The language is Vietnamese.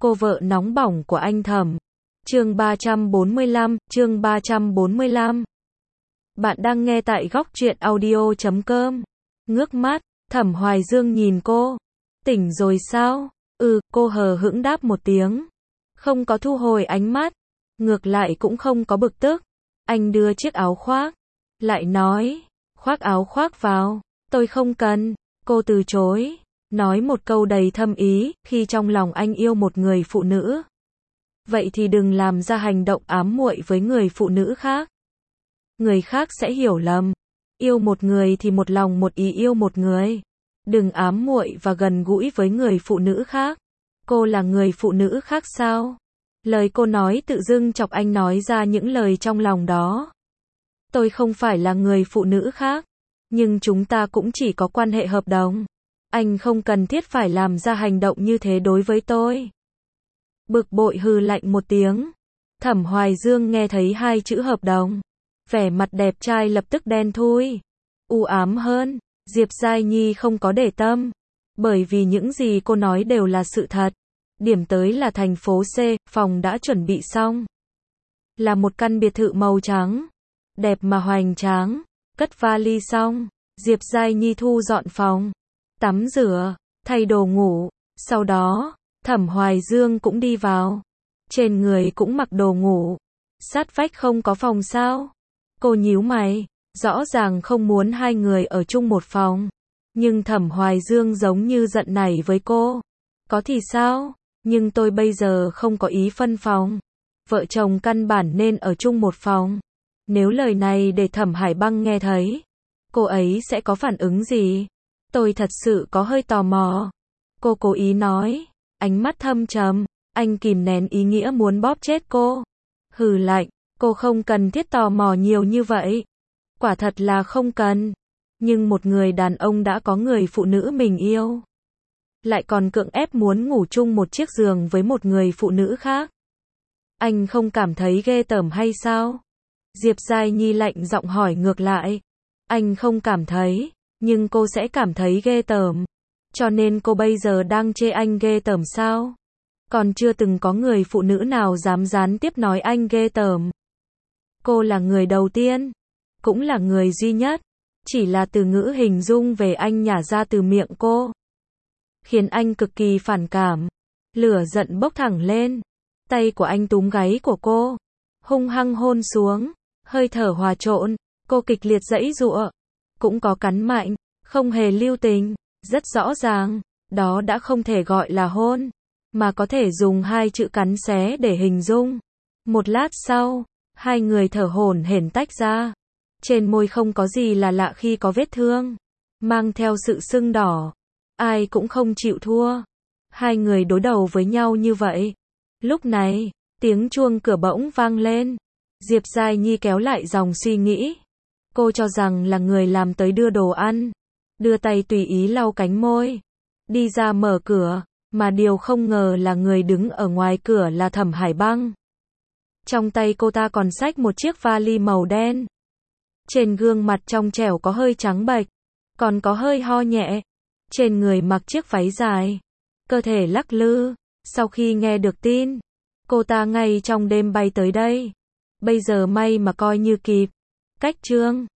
Cô vợ nóng bỏng của anh Thẩm. Chương 345. Bạn đang nghe tại góc truyện audio.com. Ngước mắt, Thẩm Hoài Dương nhìn cô. Tỉnh rồi sao? Cô hờ hững đáp một tiếng. Không có thu hồi ánh mắt. Ngược lại cũng không có bực tức. Anh đưa chiếc áo khoác. Lại nói, khoác áo khoác vào. Tôi không cần. Cô từ chối. Nói một câu đầy thâm ý, khi trong lòng anh yêu một người phụ nữ. Vậy thì đừng làm ra hành động ám muội với người phụ nữ khác. Người khác sẽ hiểu lầm. Yêu một người thì một lòng một ý yêu một người. Đừng ám muội và gần gũi với người phụ nữ khác. Cô là người phụ nữ khác sao? Lời cô nói tự dưng chọc anh nói ra những lời trong lòng đó. Tôi không phải là người phụ nữ khác. Nhưng chúng ta cũng chỉ có quan hệ hợp đồng. Anh không cần thiết phải làm ra hành động như thế đối với tôi. Bực bội hừ lạnh một tiếng. Thẩm Hoài Dương nghe thấy hai chữ hợp đồng. Vẻ mặt đẹp trai lập tức đen thui. U ám hơn. Diệp Giai Nhi không có để tâm. Bởi vì những gì cô nói đều là sự thật. Điểm tới là thành phố C, phòng đã chuẩn bị xong. Là một căn biệt thự màu trắng. Đẹp mà hoành tráng. Cất vali xong. Diệp Giai Nhi thu dọn phòng. Tắm rửa, thay đồ ngủ. Sau đó, Thẩm Hoài Dương cũng đi vào. Trên người cũng mặc đồ ngủ. Sát vách không có phòng sao? Cô nhíu mày. Rõ ràng không muốn hai người ở chung một phòng. Nhưng Thẩm Hoài Dương giống như giận nảy với cô. Có thì sao? Nhưng tôi bây giờ không có ý phân phòng. Vợ chồng căn bản nên ở chung một phòng. Nếu lời này để Thẩm Hải Băng nghe thấy, cô ấy sẽ có phản ứng gì? Tôi thật sự có hơi tò mò. Cô cố ý nói, ánh mắt thâm trầm, anh kìm nén ý nghĩa muốn bóp chết cô. Hừ lạnh, cô không cần thiết tò mò nhiều như vậy. Quả thật là không cần. Nhưng một người đàn ông đã có người phụ nữ mình yêu. Lại còn cưỡng ép muốn ngủ chung một chiếc giường với một người phụ nữ khác. Anh không cảm thấy ghê tởm hay sao? Diệp Giai Nhi lạnh giọng hỏi ngược lại. Anh không cảm thấy. Nhưng cô sẽ cảm thấy ghê tởm. Cho nên cô bây giờ đang chê anh ghê tởm sao? Còn chưa từng có người phụ nữ nào dám gián tiếp nói anh ghê tởm. Cô là người đầu tiên. Cũng là người duy nhất. Chỉ là từ ngữ hình dung về anh nhả ra từ miệng cô. Khiến anh cực kỳ phản cảm. Lửa giận bốc thẳng lên. Tay của anh túm gáy của cô. Hung hăng hôn xuống. Hơi thở hòa trộn. Cô kịch liệt giãy giụa. Cũng có cắn mạnh, không hề lưu tình, rất rõ ràng, đó đã không thể gọi là hôn, mà có thể dùng hai chữ cắn xé để hình dung. Một lát sau, hai người thở hổn hển tách ra. Trên môi không có gì là lạ khi có vết thương, mang theo sự sưng đỏ. Ai cũng không chịu thua. Hai người đối đầu với nhau như vậy. Lúc này, tiếng chuông cửa bỗng vang lên. Diệp Giai Nhi kéo lại dòng suy nghĩ. Cô cho rằng là người làm tới đưa đồ ăn. Đưa tay tùy ý lau cánh môi. Đi ra mở cửa. Mà điều không ngờ là người đứng ở ngoài cửa là Thẩm Hải Băng. Trong tay cô ta còn xách một chiếc vali màu đen. Trên gương mặt trong trẻo có hơi trắng bệch. Còn có hơi ho nhẹ. Trên người mặc chiếc váy dài. Cơ thể lắc lư. Sau khi nghe được tin, cô ta ngay trong đêm bay tới đây. Bây giờ may mà coi như kịp. Cách chương